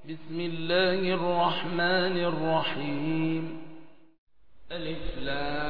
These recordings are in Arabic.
بسم الله الرحمن الرحيم. ألف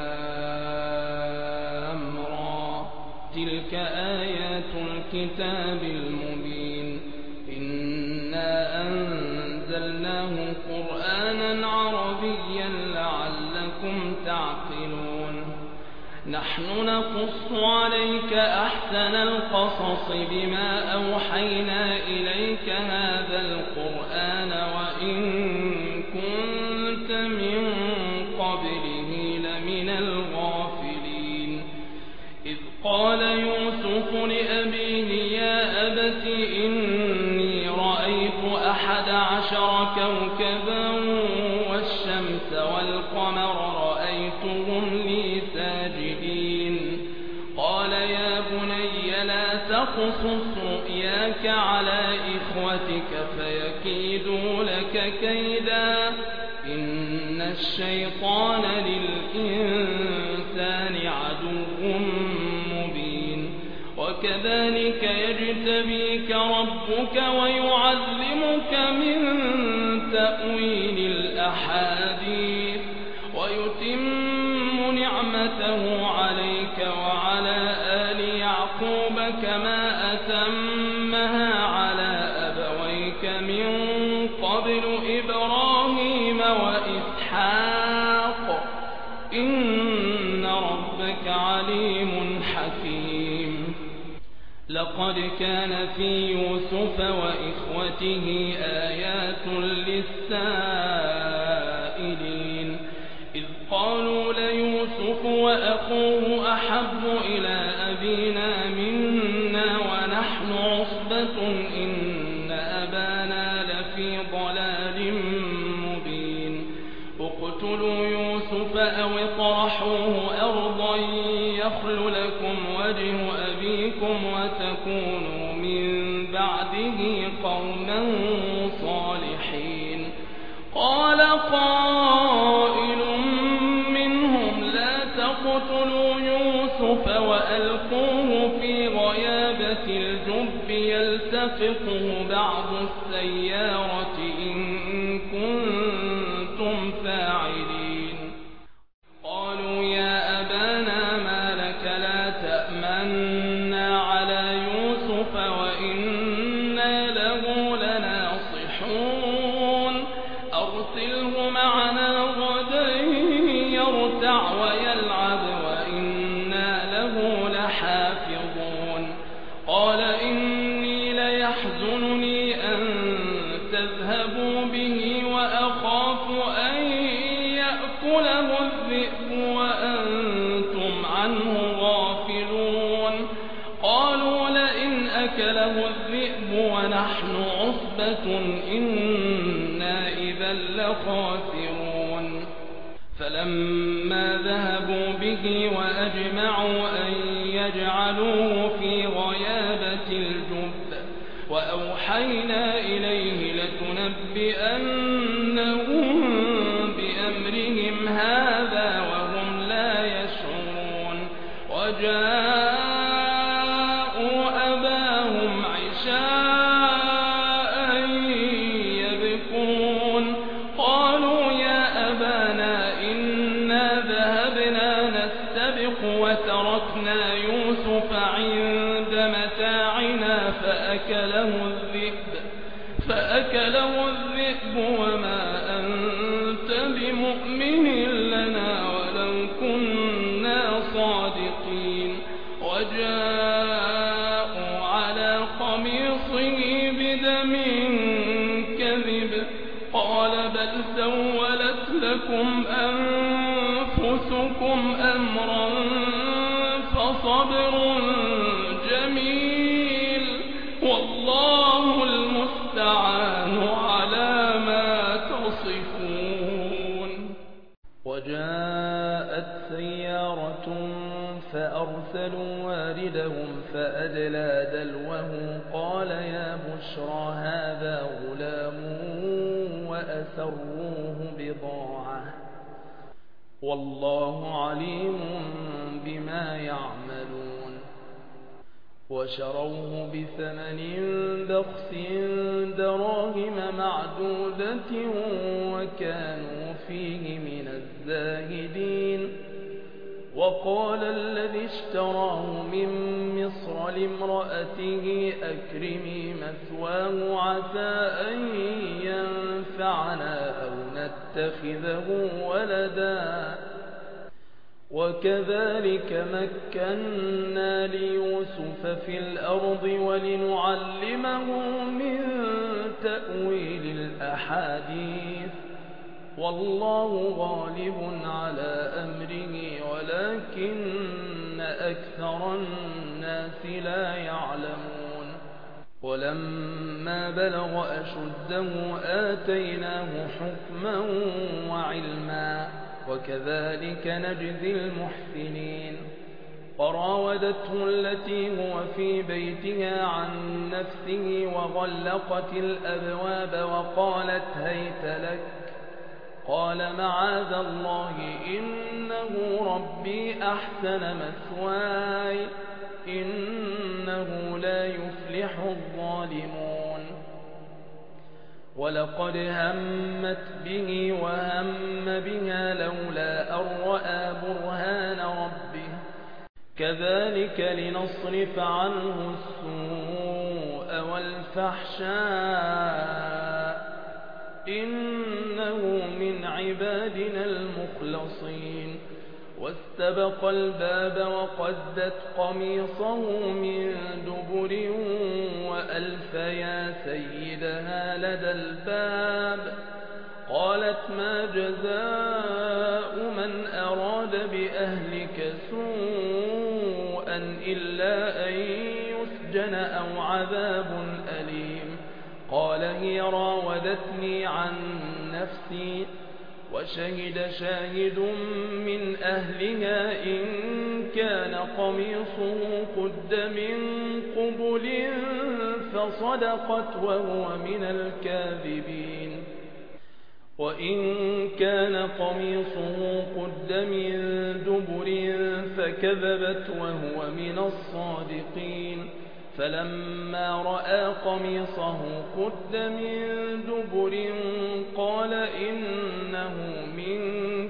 لام را، تلك آيات الكتاب المبين. إنا أنزلناه قرآنا عربيا لعلكم تعقلون. نحن نقص عليك أحسن القصص بما أوحينا إليك هذا القرآن وإن كنت من قبله لمن الغافلين. إذ قال يوسف لأبيه يا أبت إني رأيت 11 كوكبا والشمس والقمر رأيتهم لي ساجدين. قال يا بني لا تقصص رؤياك على إخوتك فيكيدوا لك كيدا إن الشيطان للإنسان عدو مبين. وكذلك يجتبيك ربك ويعلمك من تأويل الأحاديث ويتم نعمته عليك وعلى آل يعقوب كما أتمها على أبويك من قبل إبراهيم وإسحاق إن ربك عليم حكيم. لقد كان في يوسف وإخوته آيات للسائلين. إذ قالوا ليوسف وأخوه أحب إلى أبينا منا ونحن عصبة إن أبانا لفي ضلال مبين. اقتلوا يوسف أو اطرحوه أرضا يخل لكم وجه أبيكم وتكونوا من بعده قوما صالحين. قال قائل منهم لا تقتلوا يوسف وألقوه في غيابة الجب يلتقطه بعض السيارة إن كنتم فاعلين. قالوا يا أبانا ما لك لا تأمنا على يوسف وإنا له لناصحون. أرسله معنا غدا يرتع ويلعب وإنا له لحافظون. قال إني ليحزنني أن تذهبوا به وأخاف أن يأكله الذئب وأنتم عنه غافلون. قالوا لئن أكله الذئب ونحن عصبة إنا إذا لخاسرون. فلما ذهبوا به وأجمعوا أن يجعلوه في غيابة الجب وأوحينا إليه لتنبئنهم بأمرهم هذا وهم لا يشعرون. وجاءوا أباهم عشاء يبكون. قالوا يا أبانا إنا ذهبنا نستبق وتركنا يوسف عند متاعنا فأكله الذئب وما أنت بمؤمن لنا ولو كنا صادقين. وجاءوا على قميصه بدم كذب. قال بل سولت لكم أنفسكم أمرا فصبر جميل والله المستعان على ما تصفون. وجاءت سيارة فأرسلوا واردهم فأدلى دلوه قال يا بشرى هذا غلام وأسروه بضاعة والله عليم بما يعملون. وشروه بثمن بخس دراهم معدودة وكانوا فيه من الزاهدين. وقال الذي اشتراه من مصر لامرأته أكرمي مثواه عسى أن ينفعنا أو نتخذه ولدا. وكذلك مكنا ليوسف في الأرض ولنعلمه من تأويل الأحاديث والله غالب على أمره ولكن أكثر الناس لا يعلمون. ولما بلغ أشده آتيناه حكما وعلما وكذلك نجزي المحسنين. وراودته التي هو في بيتها عن نفسه وغلقت الأبواب وقالت هيت لك قال معاذ الله إنه ربي أحسن مثواي إنه لا يفلح الظالمون. ولقد همت به وهم بها لولا أن رأى برهان ربه كذلك لنصرف عنه السوء والفحشاء إنه من عبادنا المخلصين. واستبق الباب وقدت قميصه من دبر وألف يا سيدها لدى الباب قالت ما جزاء من أراد بأهلك سوءا إلا أن يسجن أو عذاب أليم. قال هي راودتني عن نفسي وشهد شاهد من أهلها إن كان قميصه قد من قبل فصدقت وهو من الكاذبين وإن كان قميصه قد من دبر فكذبت وهو من الصادقين. فلما رأى قميصه قد من دبر قال إنه من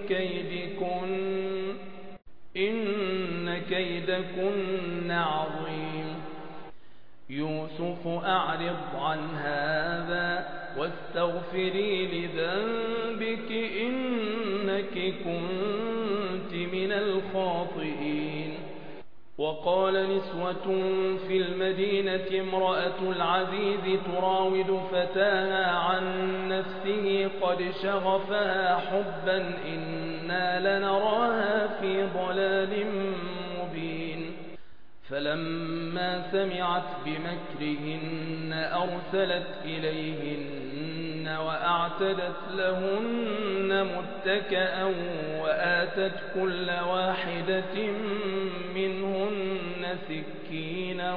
كيدكن إن كيدكن عظيم. يوسف أعرض عن هذا واستغفري لذنبك إنك كنت من الخاطئين. وقال نسوة في المدينة امرأة العزيز تراود فتاها عن نفسه قد شغفها حبا إنا لنراها في ضلال مبين. فلما سمعت بمكرهن أرسلت إليهن وأعتدت لهن متكئا وآتت كل واحدة منهن سكينا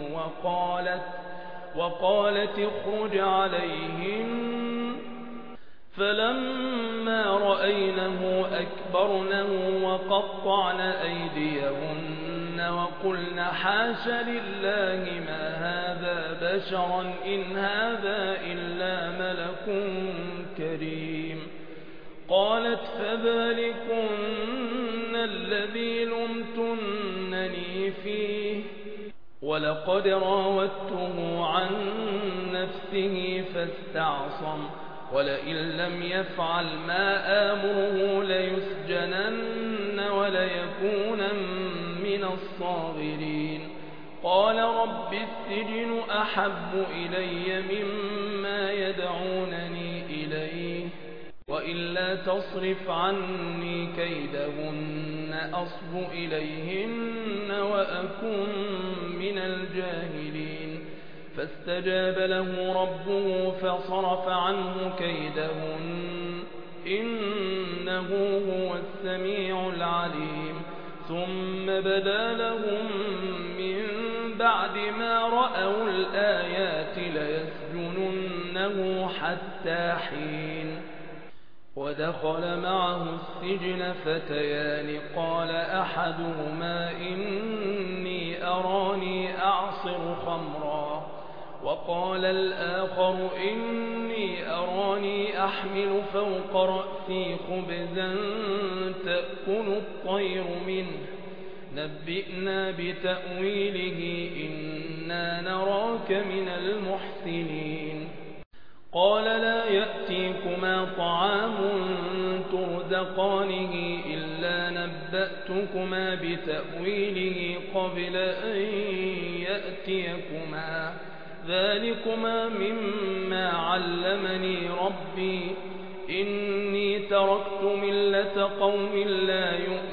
وقالت اخرج عليهن. فلما رأينه أكبرنه وقطعن أيديهن وقلن حاش لله ما هذا بشرا إن هذا إلا ملك كريم. قالت فذلكن الذي لمتنني فيه ولقد راودته عن نفسه فاستعصم ولئن لم يفعل ما آمره ليسجنن وليكونا من الصاغرين. قال رب السجن أحب إلي مما يدعونني إليه وإلا تصرف عني كيدهن أصب إليهن وأكن من الجاهلين. فاستجاب له ربه فصرف عنه كيدهن إنه هو السميع العليم. ثم بدا لهم من بعد ما رأوا الآيات ليسجننه حتى حين. ودخل معه السجن فتيان قال أحدهما إني أراني أعصر خمرا وقال الآخر إني أراني أحمل فوق رأسي خبزا تأكل الطير منه نبئنا بتأويله إنا نراك من المحسنين قال لا يأتيكما طعام ترزقانه إلا نبأتكما بتأويله قبل أن يأتيكما ذلكما مما علمني ربي إني تركت ملة قوم لا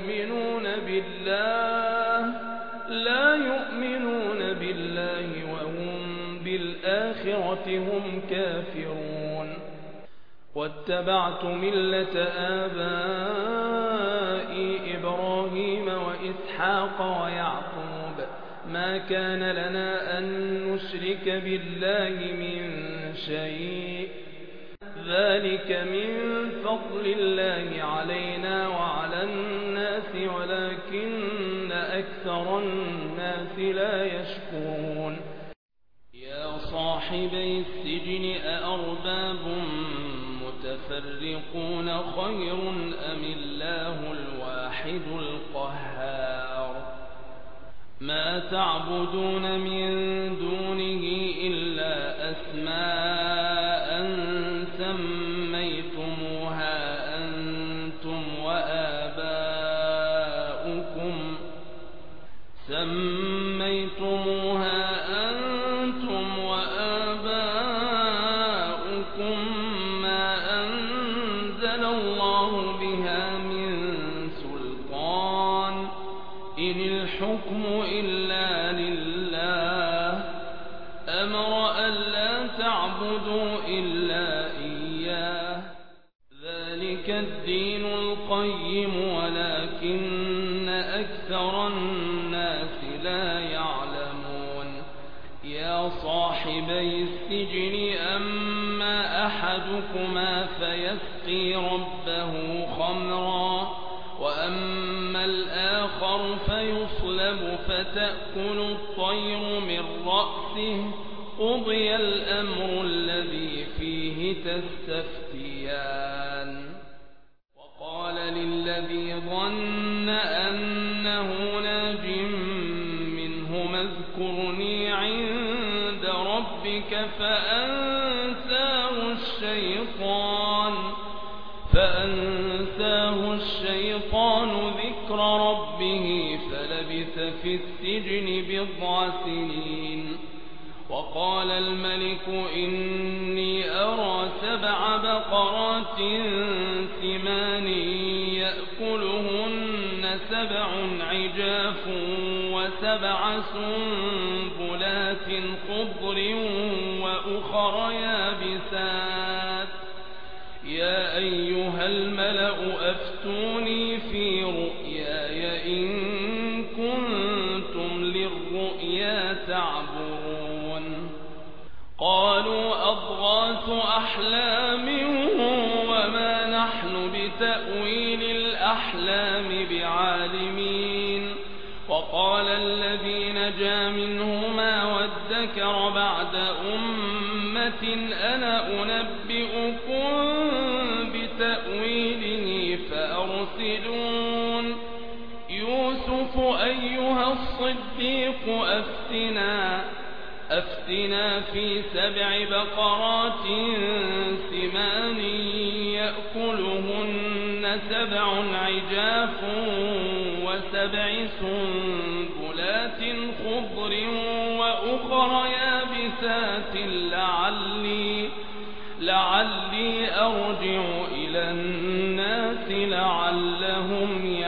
يؤمنون بالله وهم بالآخرة هم كافرون واتبعت ملة آبائي إبراهيم وإسحاق ويعقوب ما كان لنا أن نشرك بالله من شيء ذلك من فضل الله علينا وعلى الناس ولكن أكثر الناس لا يشكرون يا صاحبي السجن أأرباب متفرقون خير أم الله الواحد القهار ما تعبدون من دونه إلا أسماء سميتموها أنتم وآباؤكم ما أنزل الله بها من سلطان إن الحكم إلا لله أمر ألا تعبدوا إلا إياه ذلك الدين القيم ولكن أكثر الناس لا يعلمون يا صاحبي السجن أما أحدكما فيسقي ربه خمرا وأما الآخر فيصلب فتأكل الطير من رأسه قضي الأمر الذي فيه تستفتيان وقال للذي ظن أنه ناج منهما اذكرني عند ربك فأنساه الشيطان ذكر ربه فلبث في السجن بضع سنين وقال الملك إني أرى 7 بقرات ثمان يأكلهن 7 عجاف و7 سنبلات خضر وأخر يابسات يا أيها الملأ أفتوني في رؤياي إن كنتم للرؤيا تعبرون قالوا أضغاث أحلام وما نحن بتأويل الأحلام بعالمين وقال الذي نجا منهما وادكر بعد أمة أنا أنبئكم بتأويله فأرسلون يوسف أيها الصديق أفتنا في 7 بقرات ثمان يأكلهن 7 عجاف و7 سنبلات خضر وأخر يابسات لعلي أرجع إلى الناس لعلهم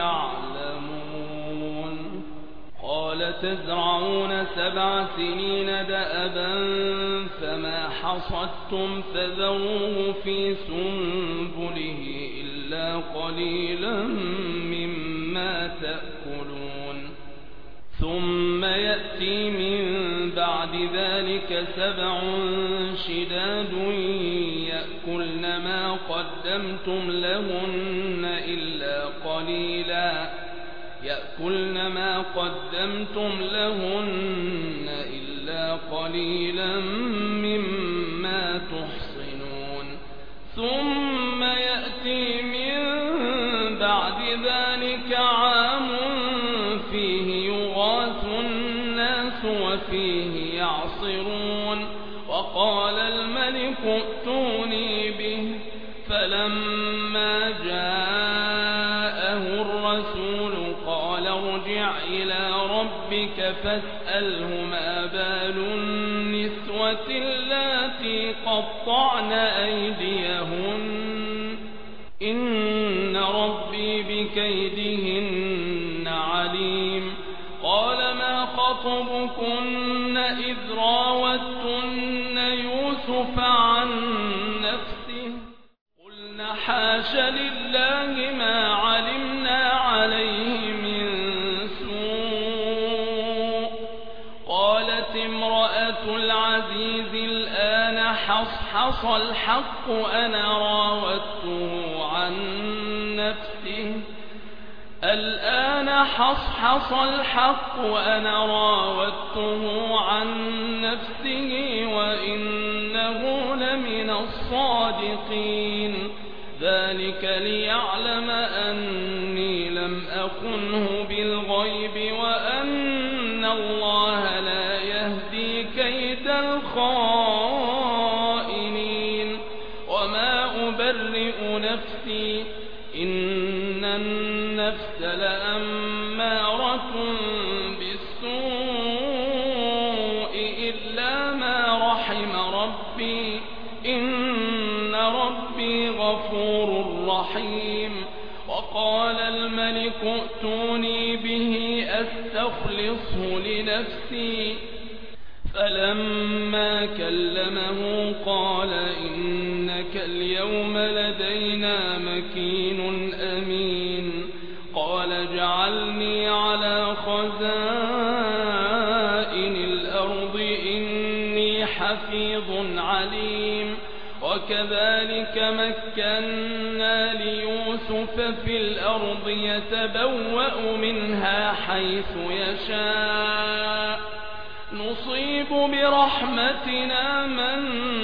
يعلمون قال تزرعون 7 سنين دأبا فما حصدتم فذروه في سنبله إلا قليلا مما تأكلون ثم يأتي من بعد ذلك 7 شداد يأكلون يأكلن ما قدمتم لهن إلا قليلا مما تحصنون ثم يأتي من بعد ذلك عام فيه يغاث الناس وفيه يعصرون وقال الملك ائتوني به فلما جاءه الرسول قال ارجع إلى ربك فاسأله ما بال النسوة اللاتي قطعن أيديهن إن ربي بكيدهن عليم قال ما خطبكن إذ راوتن يوسف عن نفسه قلن حاش لله ما علمنا عليه من سوء قالت امرأة العزيز الآن حصحص الحق أنا راودته عن نفسه وإنه لمن الصادقين ذلك ليعلم أني لم أخنه بالغيب وأن الله لا يهدي كيد الخائنين وما أبرئ نفسي إن النفس لأمارة بالسوء إلا ما رحم ربي إن ربي غفور رحيم وقال الملك ائتوني به أستخلصه لنفسي فلما كلمه قال إنك اليوم لدينا مكين أمين قال اجعلني على خزائن الأرض إني حفيظ عليم وكذلك مكنا ليوسف في الأرض يتبوأ منها حيث يشاء نصيب برحمتنا من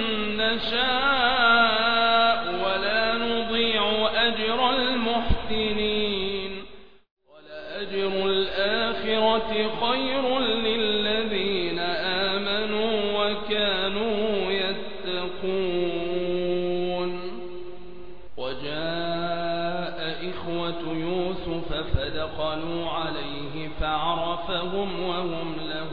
نشاء ولا نضيع أجر المحسنين ولأجر الآخرة خير للذين آمنوا وكانوا يتقون وجاء إخوة يوسف فدخلوا عليه فعرفهم وهم له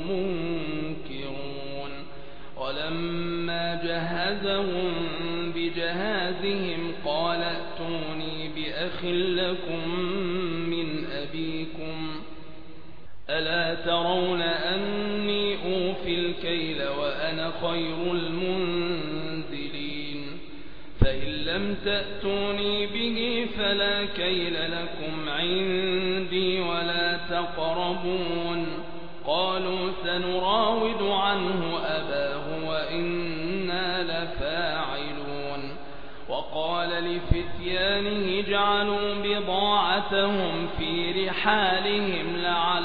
منكرون ولما جهزهم بجهازهم قال ائتوني بأخ لكم من أبيكم ألا ترون أني أوفي الكيل وأنا خير المنزلين فإن لم تأتوني به فلا كيل لكم عندي ولا تقربون قالوا سنراود عنه أباه وإنا لفاعلون وقال لفتيانه اجعلوا بضاعتهم في رحالهم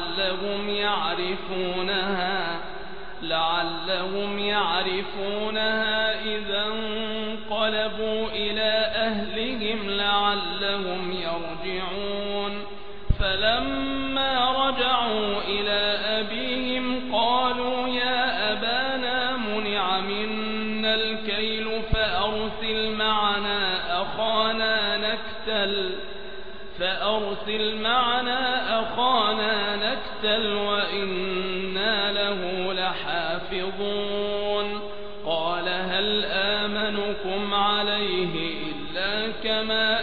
لعلهم يعرفونها إذا انقلبوا إلى أهلهم لعلهم يرجعون فلما رجعوا إلى أبيهم قالوا يا أبانا منع منا الكيل فأرسل معنا أخانا نكتل وإنا له لحافظون قال هل آمنكم عليه إلا كما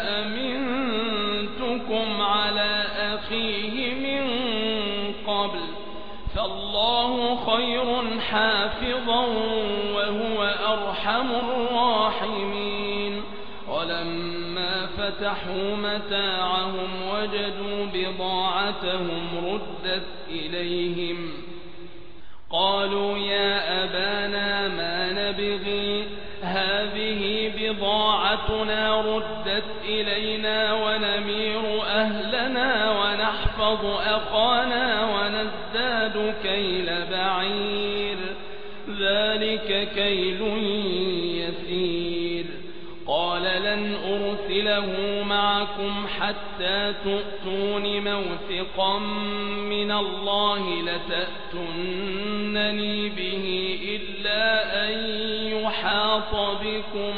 أمنتكم على أخيه من قبل فالله خير حافظا وهو أرحم الراحمين ولما فتحوا متاعهم وجدوا بضاعتهم ردت إليهم قالوا يا أبانا ما نبغي هذه بضاعتنا ردت إلينا ونمير أهلنا ونحفظ أخانا ونزداد كيل بعير ذلك كيل يسير قال لن أرسله معكم حتى تؤتون موثقا من الله لتأتونني به إلا أن يحاط بكم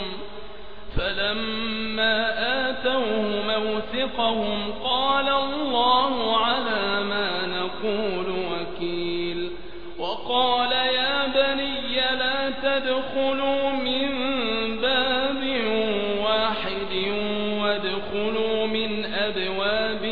فلما آتوه موثقهم قال الله على ما نقول وكيل وقال يا بني لا تدخلوا من باب واحد وادخلوا من أبواب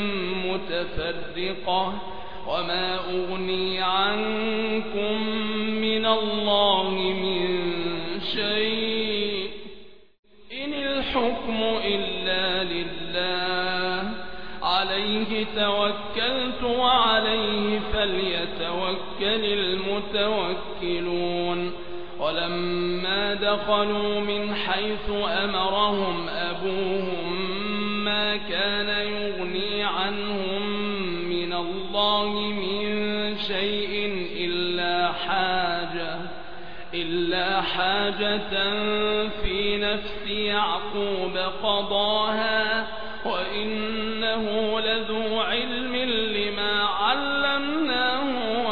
متفرقة وما أغني عنكم من الله من شيء إن الحكم إلا لله عليه توكلت وعليه فليتوكل المتوكلون ولما دخلوا من حيث أمرهم أبوهم ما كان يغني عنهم من الله من شيء إلا حاجة في نفس يعقوب قضاها وإنه لذو علم لما علمناه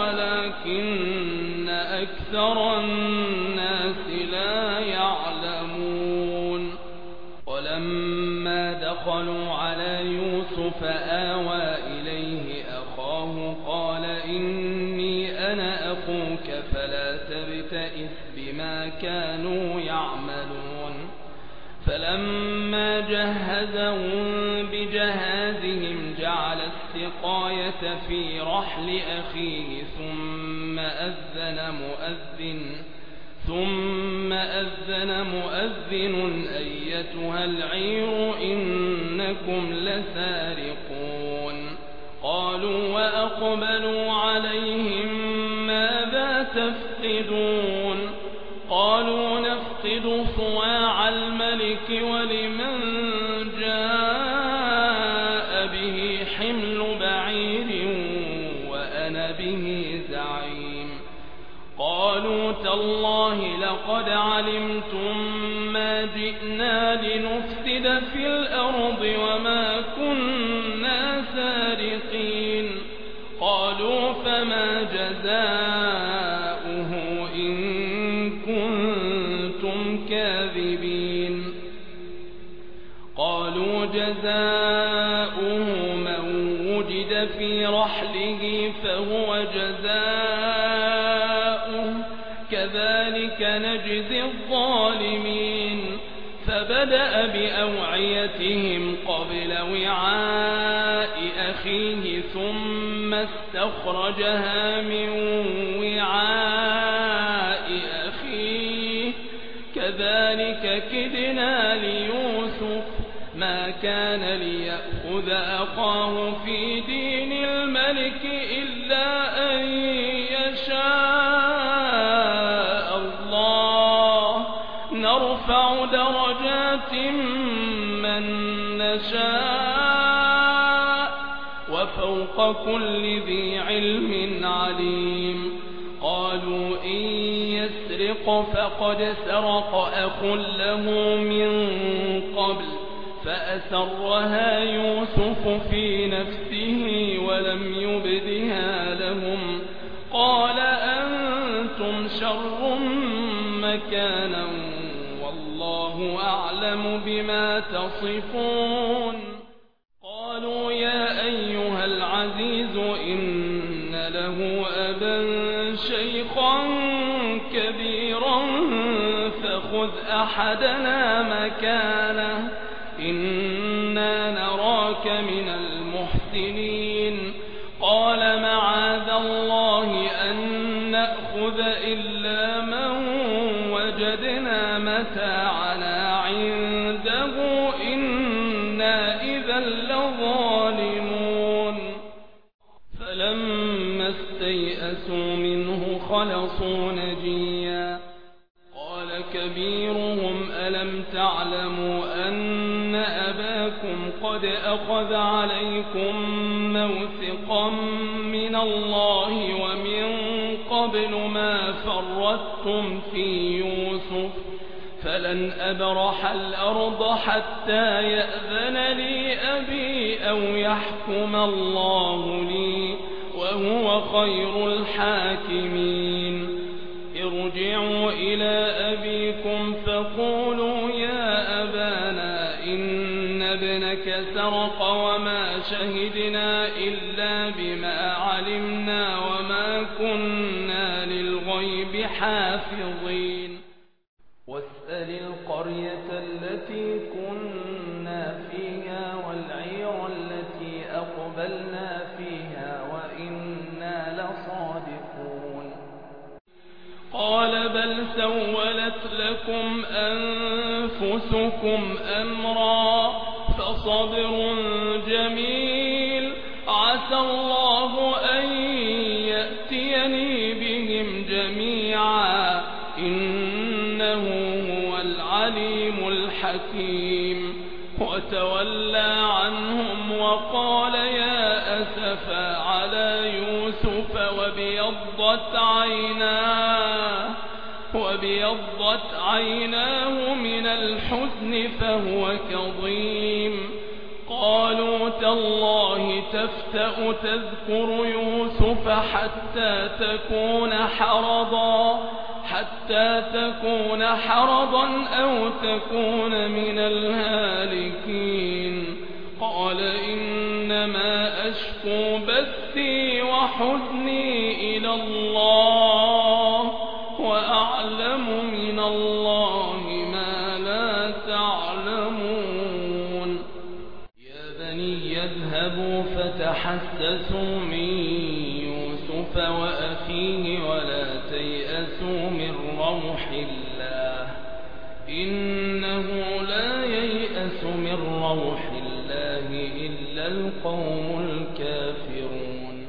ولكن أكثر الناس لا يعلمون ولما دخلوا على يوسف آوى إليه أخاه قال إني أنا أخوك فلا تبتئس بما كانوا يعملون فلما جهزهم بجهازهم جعل السقاية في رحل أخيه ثم أذن مؤذن أيتها العير إنكم لسارقون قالوا وأقبلوا عليهم ماذا تفقدون قالوا نفقد صواع الملك ولمن جاء به حمل بعير وأنا به زعيم قالوا تالله لقد علمتم ما جئنا لنفسد في الأرض وما كنا سارقين قالوا فما جزاؤه إن كنتم كاذبين قالوا جزاؤه من وجد في رحله فهو جزاؤه كذلك نجزي الظالمين فبدأ بأوعيتهم قبل وعاء أخيه ثم استخرجها من وعاء أخيه كذلك كدنا ليوسف ما كان ليأخذ أخاه في دين الملك إلا أن يشاء الله نرفع درجات من نشاء وفوق كل ذي علم عليم قالوا إن يسرق فقد سرق أخ له من قبل فأسرها يوسف في نفسه ولم يبدها لهم قال أنتم شر مكانا والله أعلم بما تصفون قالوا يا أيها العزيز إن له أبا شيخا كبيرا فخذ أحدنا مكانه إنا نراك من المحسنين قال معاذ الله أن نأخذ إلا من وجدنا متاعنا عنده إنا إذا لظالمون فلما استيئسوا منه خلصوا نجيا قال كبيرهم ألم تعلم واعلموا أن أباكم قد أخذ عليكم موثقا من الله ومن قبل ما فرطتم في يوسف فلن أبرح الأرض حتى يأذن لي أبي أو يحكم الله لي وهو خير الحاكمين ارجعوا إلى أبيكم فقولوا يا أبانا إن ابنك سرق وما شهدنا إلا بما علمنا وما كنا للغيب حافظين واسأل القرية التي كنا فيها والعير التي أقبلنا فيها وإنا لصادقون قال بل سولت لكم أنفسكم أمرا فصبر جميل عسى الله أن يأتيني بهم جميعا إنه هو العليم الحكيم وتولى عنهم وقال يا أسفا على يوسف وابيضت عيناه من الحزن فهو كظيم قالوا تالله تفتأ تذكر يوسف حتى تكون حرضا أو تكون من الهالكين قال إنما أشكو بثي وحزني إلى الله وأعلم من الله ما لا تعلمون يا بني يذهبوا فتحسسوا من يوسف وأخيه ولا تيأسوا من روح الله إنه لا ييأس من روح الله إلا القوم الكافرون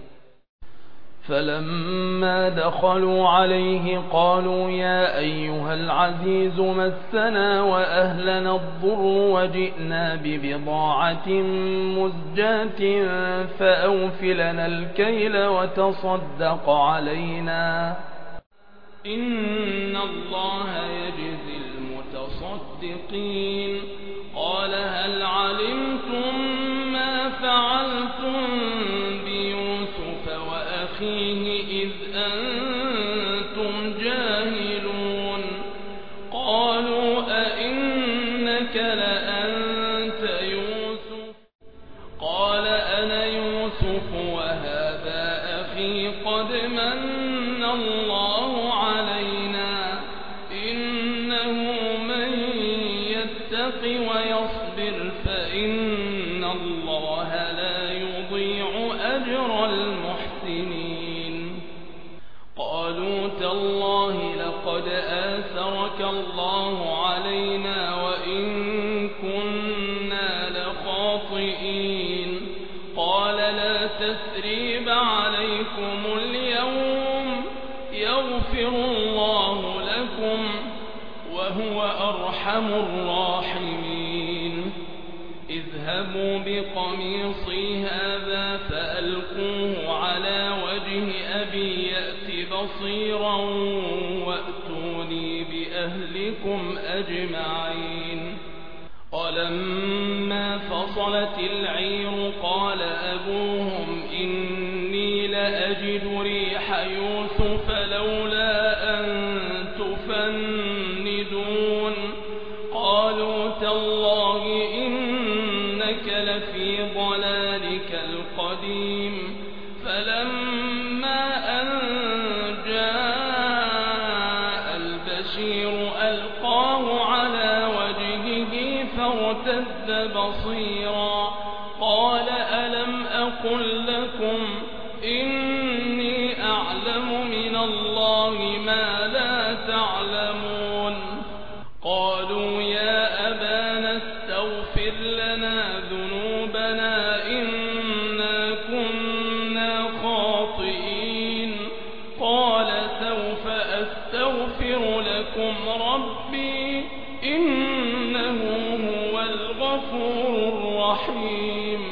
فلما دخلوا عليه قالوا يا أيها العزيز مسنا وأهلنا الضر وجئنا ببضاعة مزجاة فأوف لنا الكيل وتصدق علينا إن الله يجزي المتصدقين قال هل علمتم ما فعلتم بيوسف وأخيه إذ أنتم جاهلون قالوا أئنك لأنت يوسف قال أنا يوسف وهذا أخي قد من الله علينا إنه من يتق ويصبر فإن الله لا يضيع أجر المحسنين قالوا تالله لقد آثرك الله علينا وإن كنا لخاطئين قال لا تثريب عليكم اليوم يغفر الله لكم وهو أرحم الراحمين اذهبوا بقميصي هذا فألقوه على وجه أبي يأت بصيرا وأتوني بأهلكم أجمعين ولما فصلت العير قال أبوهم إني لأجد ريح يوسف لولا أن تفندون قالوا تالله إنك لفي ضلالك القديم فلما أن جاء البشير ألقاه على وجهه فارتد بصيرا قال ألم أقل لكم إني أعلم من الله ما لا تعلمون قالوا يا أبانا استغفر لنا ذنوبنا إنا كنا خاطئين قال سوف أستغفر لكم ربي إنه غفور رحيم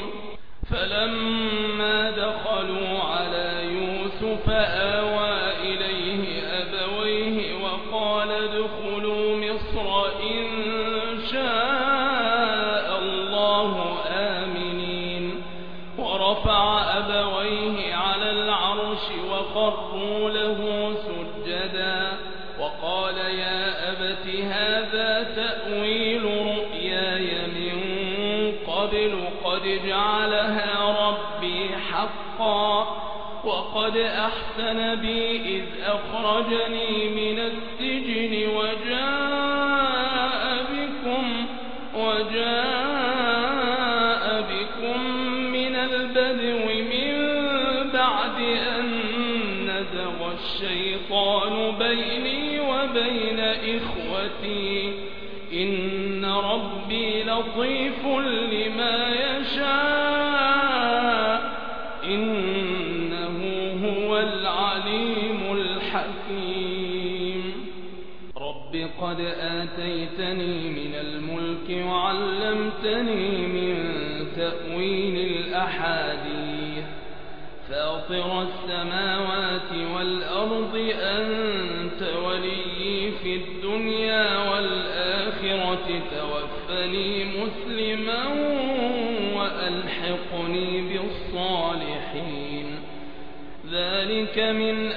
فلما دخلوا على يوسف آوى إليه أبويه وقال ادخلوا مصر إن شاء الله آمنين ورفع أبويه على العرش وخروا له سجدا وقال يا أبت هذا تأويل رؤياي من قبل قد جعلها ربي حقا وقد أحسن بي إذ أخرجني من السجن وجاء بكم من البدو من بعد أن نزغ الشيطان بيني وبين إخوتي إن ربي لطيف لما يشاء إنه هو العليم الحكيم رب قد آتيتني من الملك وعلمتني من تأويل الأحاديث فاطر السماوات والأرض أنت ولي في الدنيا والآخرة توفني مسلما وألحقني بالصالحين ذلك من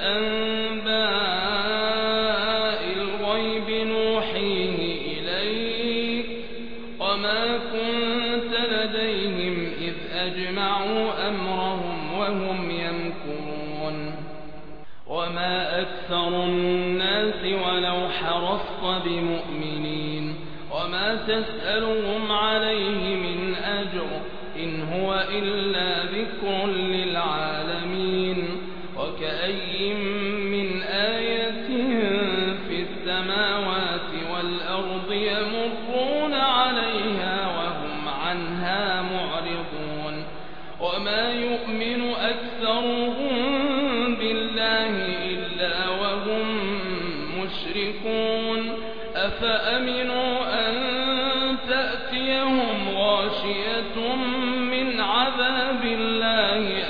أنباء الغيب نوحيه إليك وما كنت لديهم إذ أجمعوا أمرهم وهم يمكرون وما أكثر الناس ولو حرصت بمؤمنين وما تسألهم عليه من أجر إن هو إلا ذكر للعالمين وكأي من آية في السماوات والأرض يمرون عليها وهم عنها معرضون وما يؤمن أكثرهم بالله إلا وهم مشركون أفأمنوا أن تأتيهم غاشية من عذاب الله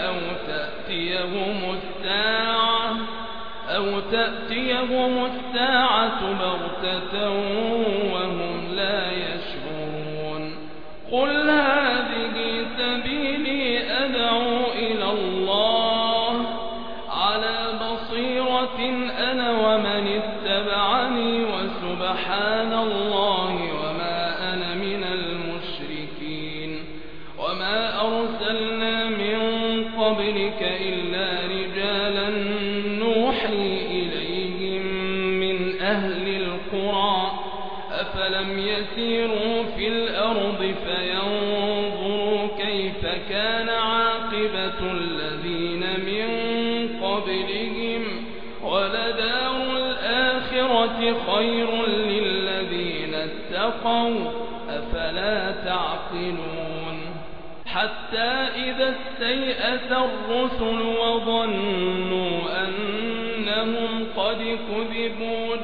أو تأتيهم الساعة بغتة وهم لا يشعرون قل هذه سبيلي أدعو إلى الله على بصيرة أنا ومن اتبعني وسبحان الله وما أنا من المشركين وما أرسلنا من قبلك إلا رجالا نوحي إليهم من أهل القرى أفلم يسيروا في الأرض فينظروا كيف كان عاقبة الذين من قبلهم ولدار الآخرة خير للذين اتقوا أفلا تعقلون حتى إذا استيأس الرسل وظنوا أنهم قد كذبوا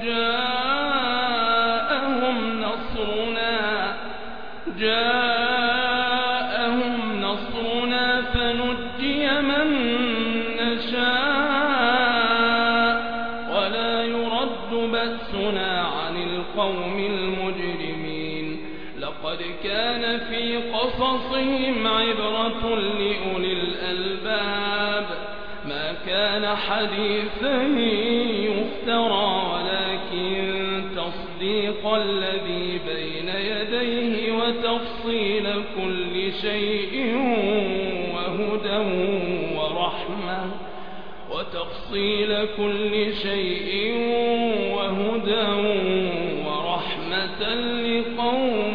جاءهم نصرنا فنجي من نشاء ولا يرد بأسنا عن القوم المجرمين لقد كان في قصصهم عبرة لأولي الألباب ما كان حديثا يفترى ولكن تصديق الذي بين يديه وتفصيل كل شيء وهدى ورحمة لقوم